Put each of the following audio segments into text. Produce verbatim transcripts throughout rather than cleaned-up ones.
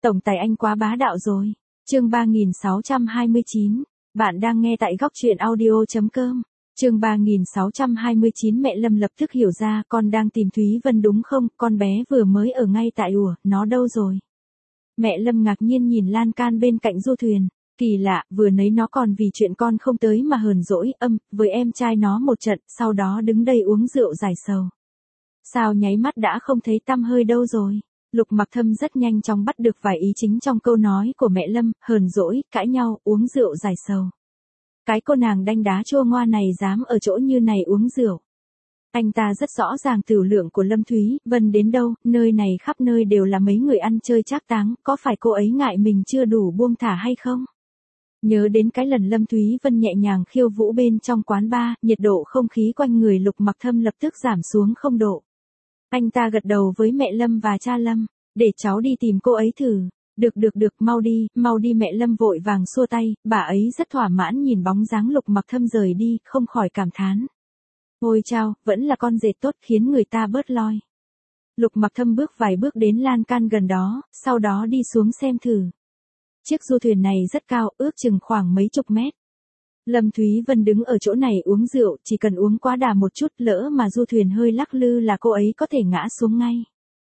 Tổng tài anh quá bá đạo rồi. Chương ba nghìn sáu trăm hai mươi chín. Bạn đang nghe tại góc truyện audio chấm com. Chương ba nghìn sáu trăm hai mươi chín. Mẹ Lâm lập tức hiểu ra, con đang tìm Thúy Vân đúng không? Con bé vừa mới ở ngay tại ủa, nó đâu rồi? Mẹ Lâm ngạc nhiên nhìn lan can bên cạnh du thuyền. Kỳ lạ, vừa nấy nó còn vì chuyện con không tới mà hờn dỗi âm với em trai nó một trận, sau đó đứng đây uống rượu giải sầu. Sao nháy mắt đã không thấy tăm hơi đâu rồi? Lục Mặc Thâm rất nhanh chóng bắt được vài ý chính trong câu nói của mẹ Lâm, hờn dỗi, cãi nhau, uống rượu giải sầu. Cái cô nàng đanh đá chua ngoa này dám ở chỗ như này uống rượu. Anh ta rất rõ ràng tửu lượng của Lâm Thúy Vân đến đâu, nơi này khắp nơi đều là mấy người ăn chơi trác táng, có phải cô ấy ngại mình chưa đủ buông thả hay không? Nhớ đến cái lần Lâm Thúy Vân nhẹ nhàng khiêu vũ bên trong quán bar, nhiệt độ không khí quanh người Lục Mặc Thâm lập tức giảm xuống không độ. Anh ta gật đầu với mẹ Lâm và cha Lâm, để cháu đi tìm cô ấy thử. Được được được, mau đi, mau đi. Mẹ Lâm vội vàng xua tay, bà ấy rất thỏa mãn nhìn bóng dáng Lục Mặc Thâm rời đi, không khỏi cảm thán. Ôi chao, vẫn là con dệt tốt, khiến người ta bớt loi. Lục Mặc Thâm bước vài bước đến lan can gần đó, sau đó đi xuống xem thử. Chiếc du thuyền này rất cao, ước chừng khoảng mấy chục mét. Lâm Thúy Vân đứng ở chỗ này uống rượu, chỉ cần uống quá đà một chút, lỡ mà du thuyền hơi lắc lư là cô ấy có thể ngã xuống ngay.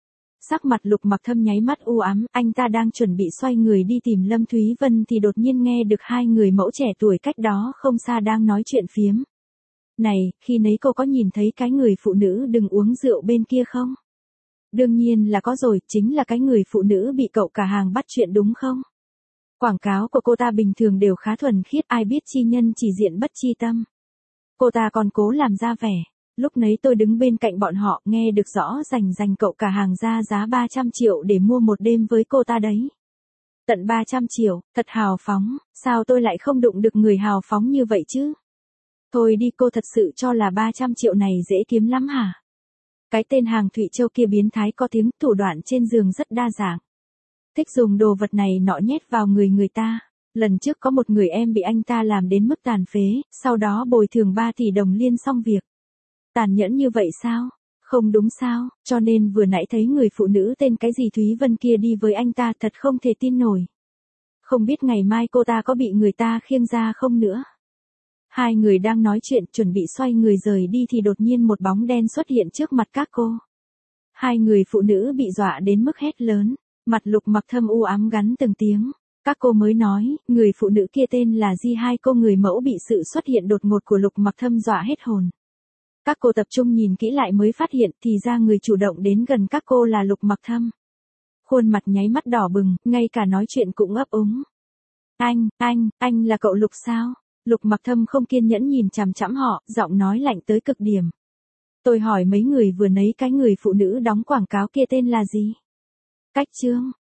Sắc mặt Lục Mặc Thâm nháy mắt u ám, anh ta đang chuẩn bị xoay người đi tìm Lâm Thúy Vân thì đột nhiên nghe được hai người mẫu trẻ tuổi cách đó không xa đang nói chuyện phiếm. Này, khi nấy cô có nhìn thấy cái người phụ nữ đừng uống rượu bên kia không? Đương nhiên là có rồi, chính là cái người phụ nữ bị cậu cả hàng bắt chuyện đúng không? Quảng cáo của cô ta bình thường đều khá thuần khiết, ai biết chi nhân chỉ diện bất chi tâm. Cô ta còn cố làm ra vẻ. Lúc nấy tôi đứng bên cạnh bọn họ, nghe được rõ rành rành cậu cả hàng ra giá ba trăm triệu để mua một đêm với cô ta đấy. Tận ba trăm triệu, thật hào phóng, sao tôi lại không đụng được người hào phóng như vậy chứ? Thôi đi, cô thật sự cho là ba trăm triệu này dễ kiếm lắm hả? Cái tên hàng Thụy Châu kia biến thái có tiếng, thủ đoạn trên giường rất đa dạng. Thích dùng đồ vật này nọ nhét vào người người ta. Lần trước có một người em bị anh ta làm đến mức tàn phế, sau đó bồi thường ba tỷ đồng liên xong việc. Tàn nhẫn như vậy sao? Không đúng sao? Cho nên vừa nãy thấy người phụ nữ tên cái gì Thúy Vân kia đi với anh ta, thật không thể tin nổi. Không biết ngày mai cô ta có bị người ta khiêng ra không nữa. Hai người đang nói chuyện chuẩn bị xoay người rời đi thì đột nhiên một bóng đen xuất hiện trước mặt các cô. Hai người phụ nữ bị dọa đến mức hét lớn. Mặt Lục Mặc Thâm u ám gắn từng tiếng. Các cô mới nói, người phụ nữ kia tên là Di. Hai cô người mẫu bị sự xuất hiện đột ngột của Lục Mặc Thâm dọa hết hồn. Các cô tập trung nhìn kỹ lại mới phát hiện thì ra người chủ động đến gần các cô là Lục Mặc Thâm. Khuôn mặt nháy mắt đỏ bừng, ngay cả nói chuyện cũng ấp úng. Anh, anh, anh là cậu Lục sao? Lục Mặc Thâm không kiên nhẫn nhìn chằm chằm họ, giọng nói lạnh tới cực điểm. Tôi hỏi mấy người vừa nấy cái người phụ nữ đóng quảng cáo kia tên là gì? Cách Trương,